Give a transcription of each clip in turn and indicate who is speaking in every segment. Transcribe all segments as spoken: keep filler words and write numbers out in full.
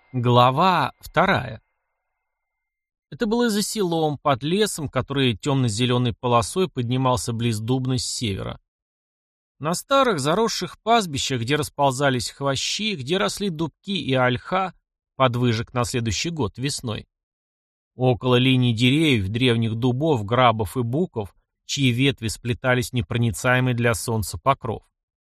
Speaker 1: Глава вторая. Это было за селом, под лесом, который темно-зеленой полосой поднимался близ Дубны с севера. На старых заросших пастбищах, где расползались хвощи, где росли дубки и ольха, подвыжек на следующий год весной. Около линий деревьев, древних дубов, грабов и буков, чьи ветви сплетались в непроницаемый для солнца покров.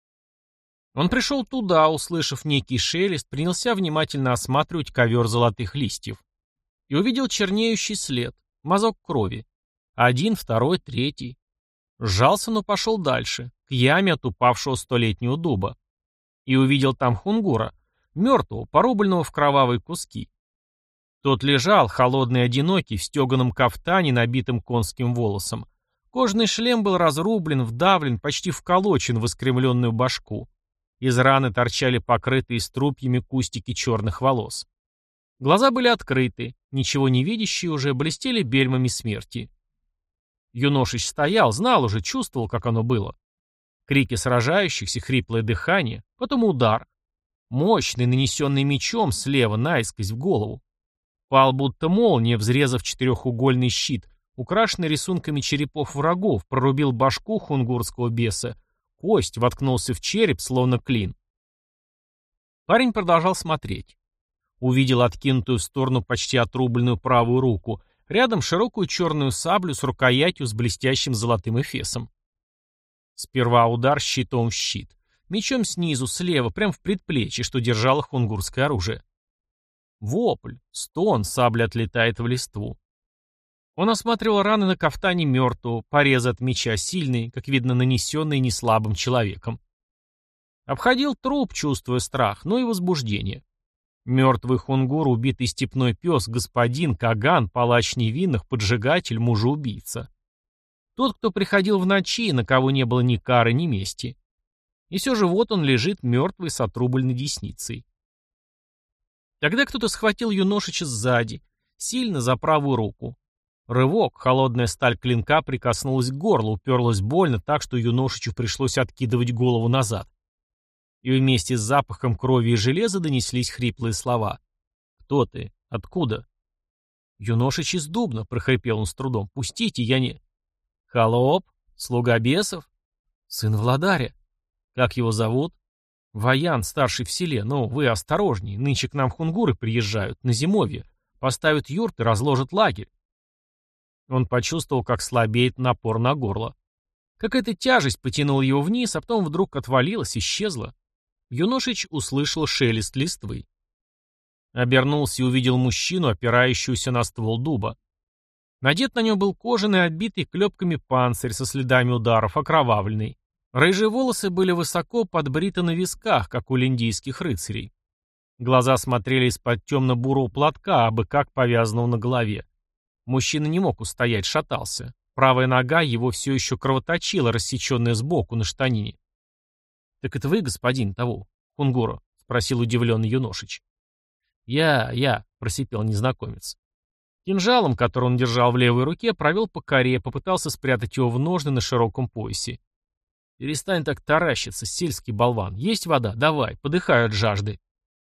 Speaker 1: Он пришел туда, услышав некий шелест, принялся внимательно осматривать ковер золотых листьев. И увидел чернеющий след, мазок крови. Один, второй, третий. Сжался, но пошел дальше, к яме от упавшего столетнего дуба. И увидел там хунгура, мертвого, порубленного в кровавые куски. Тот лежал, холодный и одинокий, в стеганом кафтане, набитым конским волосом. Кожаный шлем был разрублен, вдавлен, почти вколочен в искривленную башку. Из раны торчали покрытые струпьями кустики черных волос. Глаза были открыты, ничего не видящие уже, блестели бельмами смерти. Юношич стоял, знал уже, чувствовал, как оно было. Крики сражающихся, хриплое дыхание, потом удар. Мощный, нанесенный мечом, слева, наискось, в голову. Пал будто молния, взрезав четырехугольный щит, украшенный рисунками черепов врагов, прорубил башку хунгурского беса. Кость воткнулся в череп, словно клин. Парень продолжал смотреть. Увидел откинутую в сторону почти отрубленную правую руку, рядом широкую черную саблю с рукоятью с блестящим золотым эфесом. Сперва удар щитом в щит, мечом снизу, слева, прямо в предплечье, что держало хунгурское оружие. Вопль, стон, сабля отлетает в листву. Он осматривал раны на кафтане мертвого, порезы от меча сильные, как видно, нанесенные неслабым человеком. Обходил труп, чувствуя страх, но и возбуждение. Мертвый хунгур, убитый степной пес, господин, каган, палач невинных, поджигатель, мужеубийца. Тот, кто приходил в ночи, на кого не было ни кары, ни мести. И все же вот он лежит мертвый с отрубленной десницей. Тогда кто-то схватил юношича сзади, сильно за правую руку. Рывок, холодная сталь клинка прикоснулась к горлу, уперлась больно так, что юношичу пришлось откидывать голову назад. И вместе с запахом крови и железа донеслись хриплые слова. «Кто ты? Откуда?» «Юношич из Дубна», — прохрипел он с трудом. «Пустите, я не...» «Холоп? Слуга бесов?» «Сын Владаря». «Как его зовут?» «Ваян, старший в селе. Но вы осторожней, нынче к нам хунгуры приезжают, на зимовье. Поставят юрты, разложат лагерь». Он почувствовал, как слабеет напор на горло. Какая-то тяжесть потянула его вниз, а потом вдруг отвалилась, исчезла. Юношич услышал шелест листвы. Обернулся и увидел мужчину, опирающегося на ствол дуба. Надет на нем был кожаный, оббитый клепками панцирь со следами ударов, окровавленный. Рыжие волосы были высоко подбриты на висках, как у линдийских рыцарей. Глаза смотрели из-под темно-бурого платка, абы как повязанного на голове. Мужчина не мог устоять, шатался. Правая нога его все еще кровоточила, рассеченная сбоку на штанине. «Так это вы, господин того, хунгура?» — спросил удивленный юношич. «Я, я», — просипел незнакомец. Кинжалом, который он держал в левой руке, провел по коре, попытался спрятать его в ножны на широком поясе. «Перестань так таращиться, сельский болван. Есть вода? Давай, подыхаю от жажды».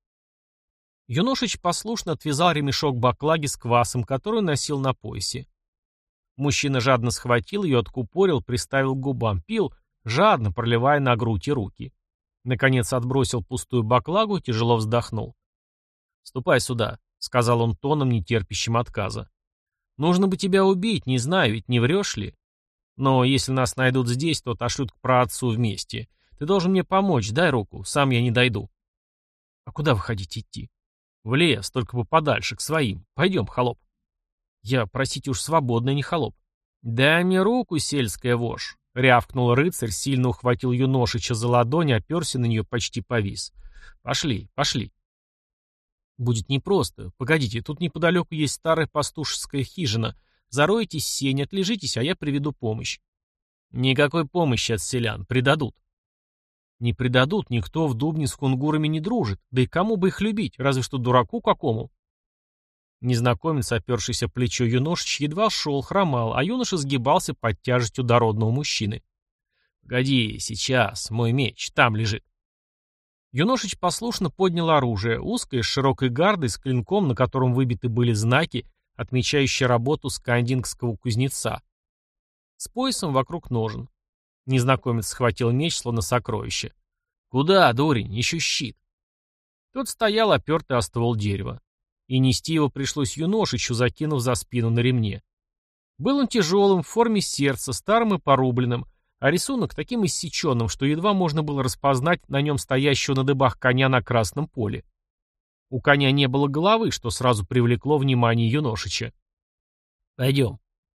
Speaker 1: Юношич послушно отвязал ремешок баклаги с квасом, который носил на поясе. Мужчина жадно схватил ее, откупорил, приставил к губам, пил, жадно проливая на грудь и руки. Наконец отбросил пустую баклагу и тяжело вздохнул. «Ступай сюда», — сказал он тоном, нетерпящим отказа. «Нужно бы тебя убить, не знаю, ведь не врешь ли? Но если нас найдут здесь, то отошлют к праотцу вместе. Ты должен мне помочь, дай руку, сам я не дойду». «А куда вы хотите идти?» «В лес, только бы подальше, к своим. Пойдем, холоп». «Я, простите, уж свободный, не холоп». «Дай мне руку, сельская вошь», — рявкнул рыцарь, сильно ухватил юношича за ладонь, оперся на нее, почти повис. «Пошли, пошли». «Будет непросто. Погодите, тут неподалеку есть старая пастушеская хижина. Заройтесь в сень, отлежитесь, а я приведу помощь». «Никакой помощи от селян. Предадут». «Не предадут, никто в Дубне с хунгурами не дружит. Да и кому бы их любить, разве что дураку какому?» Незнакомец, опершийся в плечо юношич, едва шел, хромал, а юноша сгибался под тяжестью дородного мужчины. «Погоди, сейчас, мой меч, там лежит». Юношич послушно поднял оружие, узкое, с широкой гардой, с клинком, на котором выбиты были знаки, отмечающие работу скандингского кузнеца. С поясом вокруг ножен. Незнакомец схватил меч, словно сокровище. «Куда, дурень? Еще щит!» Тот стоял, опертый о ствол дерева. И нести его пришлось юношичу, закинув за спину на ремне. Был он тяжелым, в форме сердца, старым и порубленным, а рисунок таким иссеченным, что едва можно было распознать на нем стоящего на дыбах коня на красном поле. У коня не было головы, что сразу привлекло внимание юношича. «Пойдем».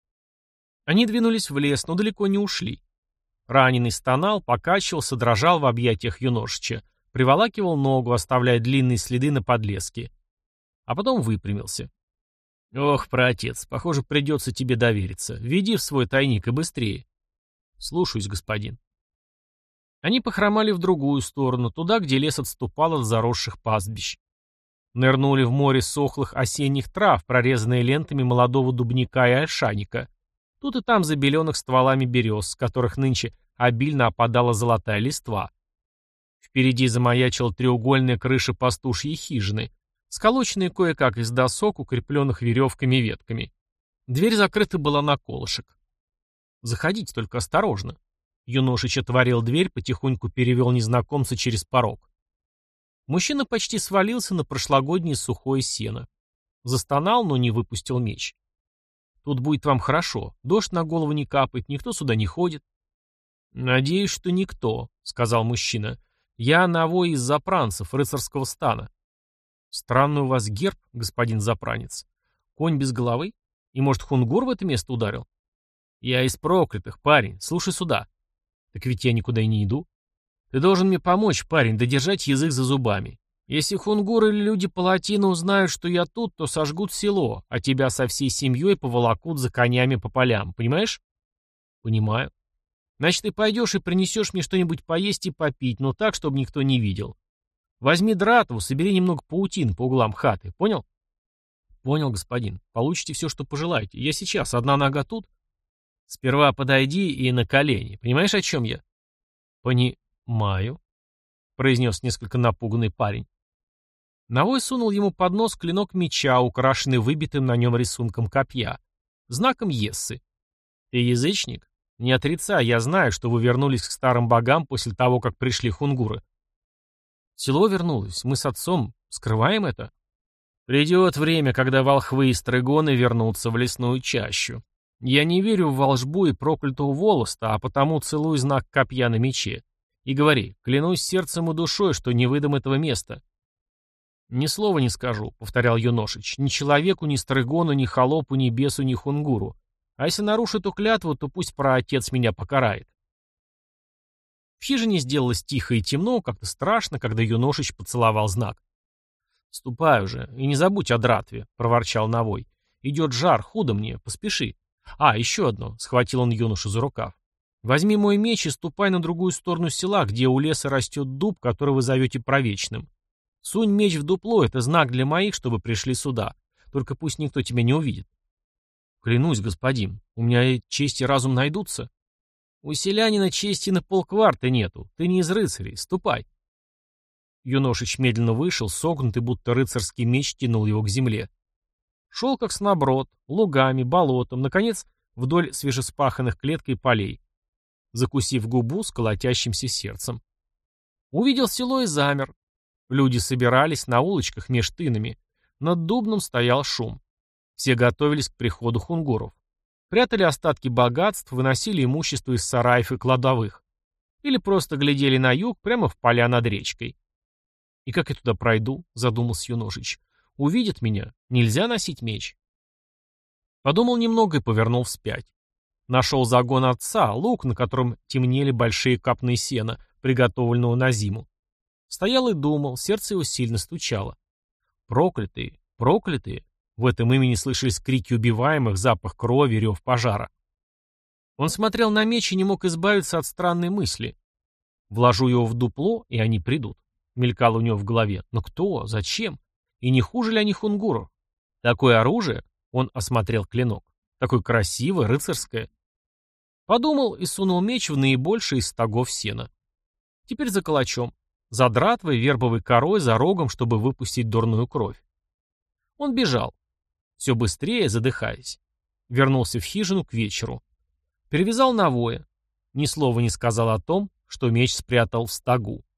Speaker 1: Они двинулись в лес, но далеко не ушли. Раненый стонал, покачивался, дрожал в объятиях юношича, приволакивал ногу, оставляя длинные следы на подлеске. А потом выпрямился. «Ох, праотец, похоже, придется тебе довериться. Веди в свой тайник и быстрее». «Слушаюсь, господин». Они похромали в другую сторону, туда, где лес отступал от заросших пастбищ. Нырнули в море сохлых осенних трав, прорезанные лентами молодого дубника и ольшаника. Тут и там забеленных стволами берез, с которых нынче обильно опадала золотая листва. Впереди замаячила треугольная крыша пастушьей хижины, сколоченная кое-как из досок, укрепленных веревками и ветками. Дверь закрыта была на колышек. «Заходите, только осторожно». Юношич отворил дверь, потихоньку перевел незнакомца через порог. Мужчина почти свалился на прошлогоднее сухое сено. Застонал, но не выпустил меч. «Тут будет вам хорошо. Дождь на голову не капает, никто сюда не ходит». «Надеюсь, что никто», — сказал мужчина. «Я навой из запранцев, рыцарского стана». «Странный у вас герб, господин запранец. Конь без головы? И, может, хунгур в это место ударил?» «Я из проклятых, парень. Слушай сюда». «Так ведь я никуда и не иду». «Ты должен мне помочь, парень, да держать язык за зубами. Если хунгуры или люди палатина узнают, что я тут, то сожгут село, а тебя со всей семьей поволокут за конями по полям. Понимаешь?» «Понимаю. Значит, ты пойдешь и принесешь мне что-нибудь поесть и попить, но так, чтобы никто не видел. Возьми дратву, собери немного паутин по углам хаты. Понял?» «Понял, господин. Получите все, что пожелаете. Я сейчас. Одна нога тут?» «Сперва подойди и на колени. Понимаешь, о чем я?» «Понимаю», — произнес несколько напуганный парень. Навой сунул ему под нос клинок меча, украшенный выбитым на нем рисунком копья, знаком Ессы. «Ты язычник? Не отрицай, я знаю, что вы вернулись к старым богам после того, как пришли хунгуры». «Село вернулось. Мы с отцом скрываем это?» «Придет время, когда волхвы и стрыгоны вернутся в лесную чащу. Я не верю в волшбу и проклятого волоста, а потому целуй знак копья на мече. И говори, клянусь сердцем и душой, что не выдам этого места». «Ни слова не скажу», — повторял юношич, — «ни человеку, ни стрыгону, ни холопу, ни бесу, ни хунгуру. А если нарушу эту клятву, то пусть праотец меня покарает». В хижине сделалось тихо и темно, как-то страшно, когда юношич поцеловал знак. «Ступай уже, и не забудь о дратве», — проворчал Навой. «Идет жар, худо мне, поспеши». «А, еще одно», — схватил он юношу за рукав. «Возьми мой меч и ступай на другую сторону села, где у леса растет дуб, который вы зовете Провечным. Сунь меч в дупло, это знак для моих, чтобы пришли сюда. Только пусть никто тебя не увидит». «Клянусь, господин, у меня честь и разум найдутся». «У селянина чести на полкварта нету, ты не из рыцарей, ступай». Юношич медленно вышел, согнутый, будто рыцарский меч тянул его к земле. Шел как сноброд, лугами, болотом, наконец, вдоль свежеспаханных клеткой полей, закусив губу с колотящимся сердцем. Увидел село и замер. Люди собирались на улочках меж тынами. Над Дубном стоял шум. Все готовились к приходу хунгуров. Прятали остатки богатств, выносили имущество из сараев и кладовых. Или просто глядели на юг, прямо в поля над речкой. «И как я туда пройду?» — задумался юношич. «Увидят меня. Нельзя носить меч». Подумал немного и повернул вспять. Нашел загон отца, луг, на котором темнели большие капны сена, приготовленного на зиму. Стоял и думал, сердце его сильно стучало. Проклятые, проклятые. В этом имени слышались крики убиваемых, запах крови, рев пожара. Он смотрел на меч и не мог избавиться от странной мысли. «Вложу его в дупло, и они придут», — мелькало у него в голове. «Но кто? Зачем? И не хуже ли они хунгуров? Такое оружие?» — он осмотрел клинок. «Такое красивое, рыцарское». Подумал и сунул меч в наибольший из стогов сена. Теперь за калачом. за дратвой, вербовой корой, за рогом, чтобы выпустить дурную кровь. Он бежал. Все быстрее, задыхаясь. Вернулся в хижину к вечеру. Перевязал навоя. Ни слова не сказал о том, что меч спрятал в стогу.